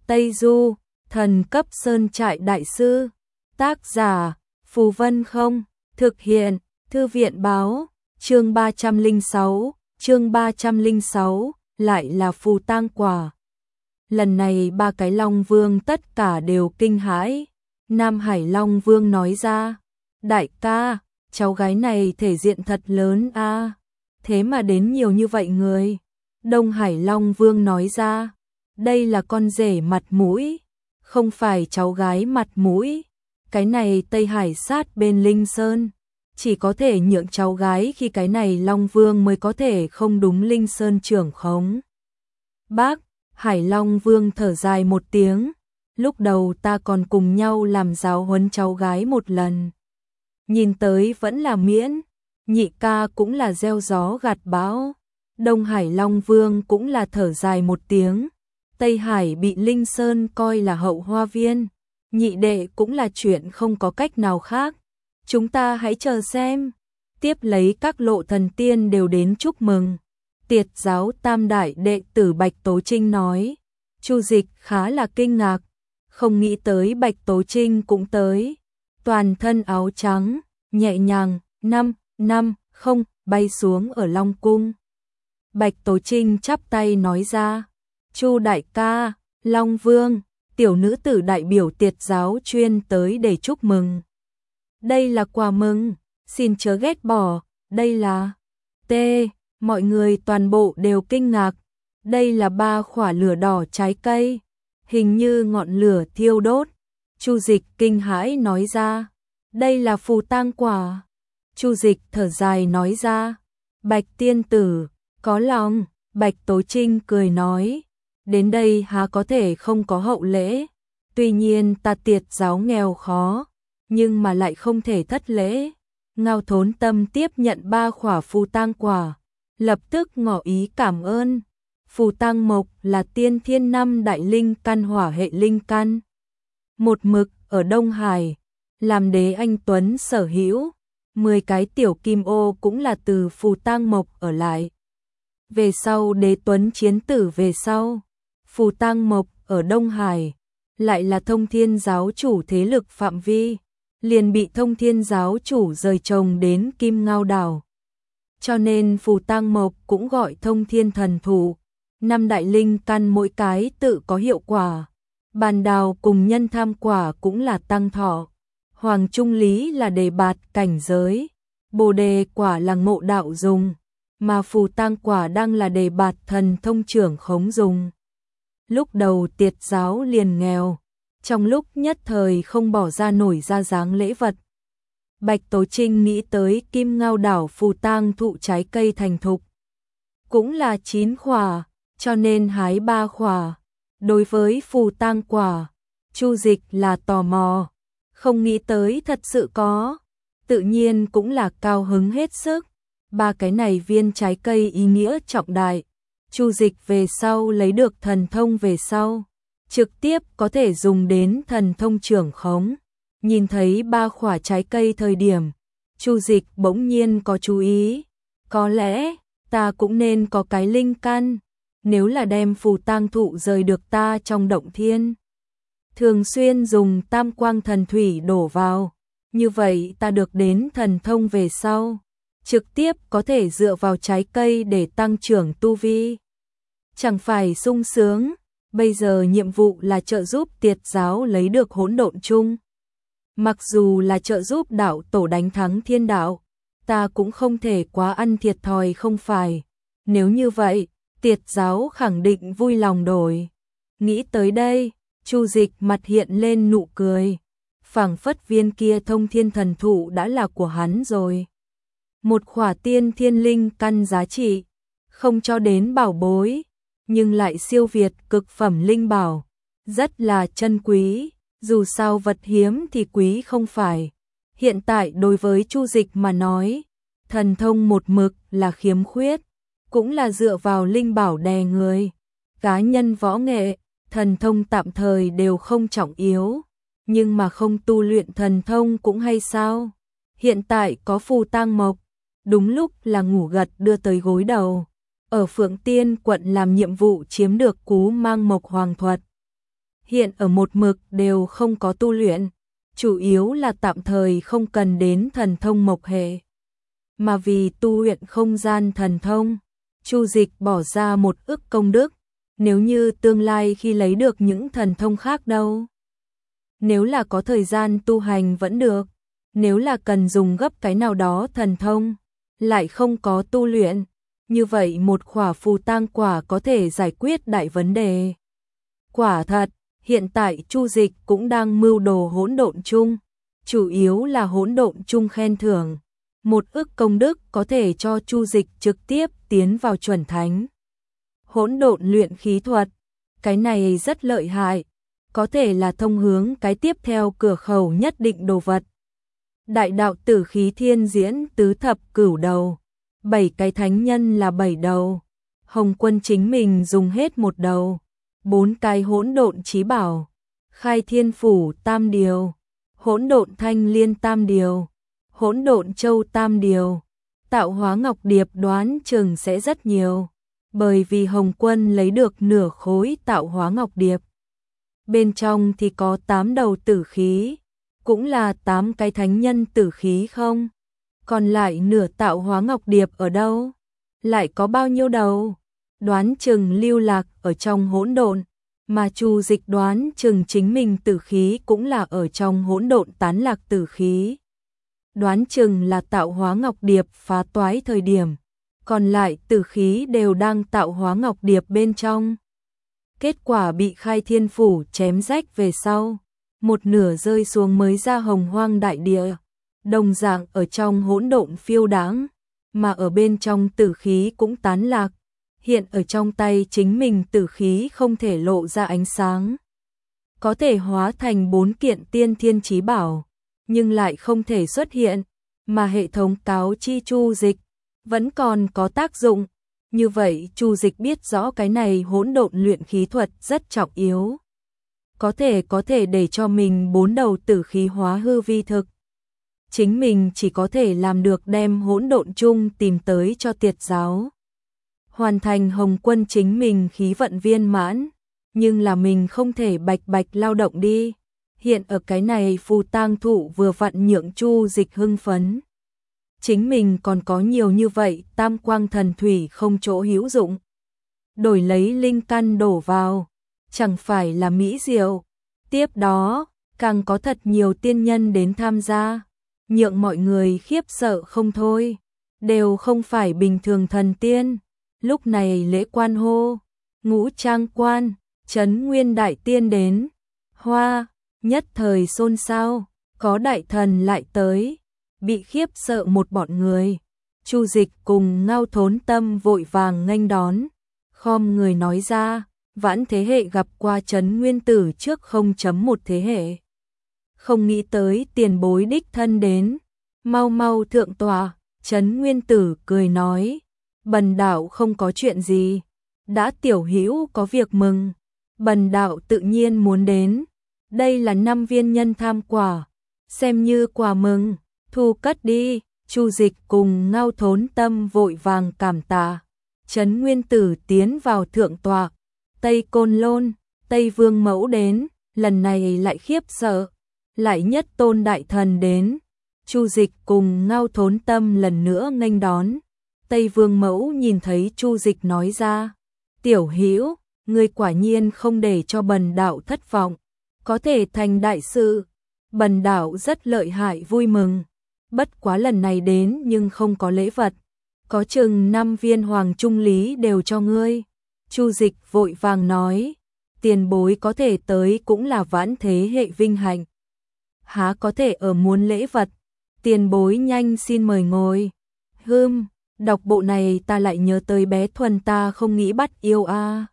Tây Du, thần cấp sơn trại đại sư. Tác giả, Phù Vân Không. Thực hiện, Thư viện báo. Chương 306, lại là phù tang quả. Lần này ba cái Long Vương tất cả đều kinh hãi. Nam Hải Long Vương nói ra, đại ca, cháu gái này thể diện thật lớn a, thế mà đến nhiều như vậy người. Đông Hải Long Vương nói ra, đây là con rể mặt mũi, không phải cháu gái mặt mũi. Cái này Tây Hải sát bên Linh Sơn, chỉ có thể nhượng cháu gái khi cái này Long Vương mới có thể không đúng Linh Sơn trưởng khống. Bác, Hải Long Vương thở dài một tiếng, lúc đầu ta còn cùng nhau làm giáo huấn cháu gái một lần. Nhìn tới vẫn là miễn, nhị ca cũng là gieo gió gặt bão. Đông Hải Long Vương cũng là thở dài một tiếng, Tây Hải bị Linh Sơn coi là hậu hoa viên, nhị đệ cũng là chuyện không có cách nào khác. Chúng ta hãy chờ xem. Tiếp lấy các lộ thần tiên đều đến chúc mừng. Tiệt giáo tam đại đệ tử Bạch Tố Trinh nói. Chu Dịch khá là kinh ngạc, không nghĩ tới Bạch Tố Trinh cũng tới. Toàn thân áo trắng, nhẹ nhàng, không bay xuống ở Long Cung. Bạch Tố Trinh chắp tay nói ra, Chu đại ca, Long Vương, tiểu nữ tử đại biểu Tiệt giáo chuyên tới để chúc mừng. Đây là quà mừng, xin chớ ghét bỏ, đây là mọi người toàn bộ đều kinh ngạc. Đây là 3 khỏa lửa đỏ trái cây, hình như ngọn lửa thiêu đốt. Chu Dịch kinh hãi nói ra, đây là phù tang quả. Chu Dịch thở dài nói ra, Bạch tiên tử, có lòng. Bạch Tố Trinh cười nói, đến đây há có thể không có hậu lễ. Tuy nhiên ta Tiệt giáo nghèo khó, nhưng mà lại không thể thất lễ. Ngao Thốn Tâm tiếp nhận 3 khỏa phù tang quả, lập tức ngỏ ý cảm ơn. Phù tang mộc là tiên thiên 5 đại linh căn hỏa hệ linh căn. Một mực ở Đông Hải, làm đế anh Tuấn sở hữu, 10 cái tiểu kim ô cũng là từ phù tang mộc ở lại. Về sau đế Tuấn chiến tử về sau, phù tang mộc ở Đông Hải, lại là Thông Thiên giáo chủ thế lực phạm vi, liền bị Thông Thiên giáo chủ rời trồng đến Kim Ngao đảo. Cho nên phù tang mộc cũng gọi Thông Thiên thần thụ. 5 đại linh căn mỗi cái tự có hiệu quả. Bàn đào cùng nhân tham quả cũng là tăng thọ. Hoàng trung lý là đề bạt cảnh giới. Bồ đề quả là ngộ đạo dùng. Mà phù tang quả đang là đề bạt thần thông trưởng khống dùng. Lúc đầu Tiệt giáo liền nghèo, trong lúc nhất thời không bỏ ra nổi ra dáng lễ vật. Bạch Tố Trinh nghĩ tới Kim Ngao đảo phù tang thụ trái cây thành thục, cũng là 9 khỏa, cho nên hái 3 khỏa. Đối với phù tang quả, Chu Dịch là tò mò, không nghĩ tới thật sự có, tự nhiên cũng là cao hứng hết sức. 3 cái này viên trái cây ý nghĩa trọng đại. Chu Dịch về sau lấy được thần thông về sau, trực tiếp có thể dùng đến thần thông trưởng khống. Nhìn thấy 3 khỏa trái cây thời điểm, Chu Dịch bỗng nhiên có chú ý, có lẽ ta cũng nên có cái linh căn, nếu là đem phù tang thụ rời được ta trong động thiên, thường xuyên dùng tam quang thần thủy đổ vào, như vậy ta được đến thần thông về sau, trực tiếp có thể dựa vào trái cây để tăng trưởng tu vi. Chẳng phải sung sướng. Bây giờ nhiệm vụ là trợ giúp Tiệt giáo lấy được hỗn độn chung. Mặc dù là trợ giúp đạo tổ đánh thắng thiên đạo, ta cũng không thể quá ăn thiệt thòi không phải. Nếu như vậy, Tiệt giáo khẳng định vui lòng đổi. Nghĩ tới đây, Chu Dịch mặt hiện lên nụ cười. Phảng phất viên kia Thông Thiên thần thụ đã là của hắn rồi. Một khỏa tiên thiên linh căn giá trị, không cho đến bảo bối, nhưng lại siêu việt cực phẩm linh bảo, rất là chân quý. Dù sao vật hiếm thì quý không phải. Hiện tại đối với Chu Dịch mà nói, thần thông một mực là khiếm khuyết, cũng là dựa vào linh bảo đè người. Cá nhân võ nghệ, thần thông tạm thời đều không trọng yếu, nhưng mà không tu luyện thần thông cũng hay sao? Hiện tại có phù tang mộc, đúng lúc là ngủ gật đưa tới gối đầu. Ở Phượng Tiên quận làm nhiệm vụ chiếm được cú mang mộc hoàng thuật. hiện ở một mực đều không có tu luyện, chủ yếu là tạm thời không cần đến thần thông mộc hệ. Mà vì tu luyện không gian thần thông, Chu Dịch bỏ ra 1 ức công đức, nếu như tương lai khi lấy được những thần thông khác đâu. Nếu là có thời gian tu hành vẫn được, nếu là cần dùng gấp cái nào đó thần thông, lại không có tu luyện, như vậy một khỏa phù tang quả có thể giải quyết đại vấn đề. Quả thật, hiện tại Chu Dịch cũng đang mưu đồ hỗn độn chung, chủ yếu là hỗn độn chung khen thưởng. 1 ức công đức có thể cho Chu Dịch trực tiếp tiến vào chuẩn thánh. Hỗn độn luyện khí thuật, cái này rất lợi hại, có thể là thông hướng cái tiếp theo cửa khẩu nhất định đồ vật. Đại đạo tử khí thiên diễn tứ thập cửu đầu, 7 cái thánh nhân là 7 đầu, Hồng Quân chính mình dùng hết 1 đầu, 4 cái hỗn độn chí bảo, khai thiên phủ tam điều, hỗn độn thanh liên tam điều, hỗn độn châu tam điều, tạo hóa ngọc điệp đoán chừng sẽ rất nhiều, bởi vì Hồng Quân lấy được nửa khối tạo hóa ngọc điệp. Bên trong thì có 8 đầu tử khí, cũng là 8 cái thánh nhân tử khí không? Còn lại nửa tạo hóa ngọc điệp ở đâu? Lại có bao nhiêu đầu? Đoán chừng lưu lạc ở trong hỗn độn, mà Chu Dịch đoán chừng chính mình tử khí cũng là ở trong hỗn độn tán lạc tử khí. Đoán chừng là tạo hóa ngọc điệp phá toái thời điểm, còn lại tử khí đều đang tạo hóa ngọc điệp bên trong. Kết quả bị khai thiên phủ chém rách về sau, 1 nửa rơi xuống mới ra hồng hoang đại địa, đồng dạng ở trong hỗn độn phiêu đãng, mà ở bên trong tử khí cũng tán lạc, hiện ở trong tay chính mình tử khí không thể lộ ra ánh sáng. Có thể hóa thành 4 kiện tiên thiên chí bảo, nhưng lại không thể xuất hiện, mà hệ thống cáo chi Chu Dịch vẫn còn có tác dụng. Như vậy Chu Dịch biết rõ cái này hỗn độn luyện khí thuật rất trọng yếu. Có thể để cho mình 4 đầu tử khí hóa hư vi thực. Chính mình chỉ có thể làm được đem hỗn độn chung tìm tới cho tiệt giáo. Hoàn thành Hồng Quân chính mình khí vận viên mãn, nhưng là mình không thể bạch bạch lao động đi. Hiện ở cái này phù tang thụ vừa vặn nhượng Chu Dịch hưng phấn. Chính mình còn có nhiều như vậy, tam quang thần thủy không chỗ hữu dụng. Đổi lấy linh căn đổ vào, chẳng phải là mỹ diệu. Tiếp đó, càng có thật nhiều tiên nhân đến tham gia, nhượng mọi người khiếp sợ không thôi, đều không phải bình thường thần tiên. Lúc này lễ quan hô, Ngũ Trang quan, Trấn Nguyên đại tiên đến, hoa, nhất thời xôn xao, có đại thần lại tới, bị khiếp sợ một bọn người. Chu Dịch cùng Ngao Thốn Tâm vội vàng nghênh đón, khom người nói ra, vãn thế hệ gặp qua Trấn Nguyên tử trước 0.1 thế hệ. Không nghĩ tới tiền bối đích thân đến, mau mau thượng tọa. Trấn Nguyên tử cười nói, bần đạo không có chuyện gì, đã tiểu hữu có việc mừng, bần đạo tự nhiên muốn đến. Đây là 5 viên nhân tham quả, xem như quà mừng, thu cất đi. Chu Dịch cùng Ngao Thốn Tâm vội vàng cảm tạ. Trấn Nguyên tử tiến vào thượng tọa, Tây Côn Lôn, Tây Vương Mẫu đến, lần này lại khiếp sợ, lại nhất tôn đại thần đến. Chu Dịch cùng Ngao Thốn Tâm lần nữa nghênh đón. Tây Vương Mẫu nhìn thấy Chu Dịch nói ra, tiểu hữu, ngươi quả nhiên không để cho bần đạo thất vọng, có thể thành đại sự, bần đạo rất lợi hại vui mừng. Bất quá lần này đến nhưng không có lễ vật, có chừng 5 viên hoàng trung lý đều cho ngươi. Chu Dịch vội vàng nói, tiền bối có thể tới cũng là vãn thế hệ vinh hạnh, há có thể ở muốn lễ vật, tiền bối nhanh xin mời ngồi. Đọc bộ này ta lại nhớ tới bé Thuần ta không nghĩ bắt yêu a.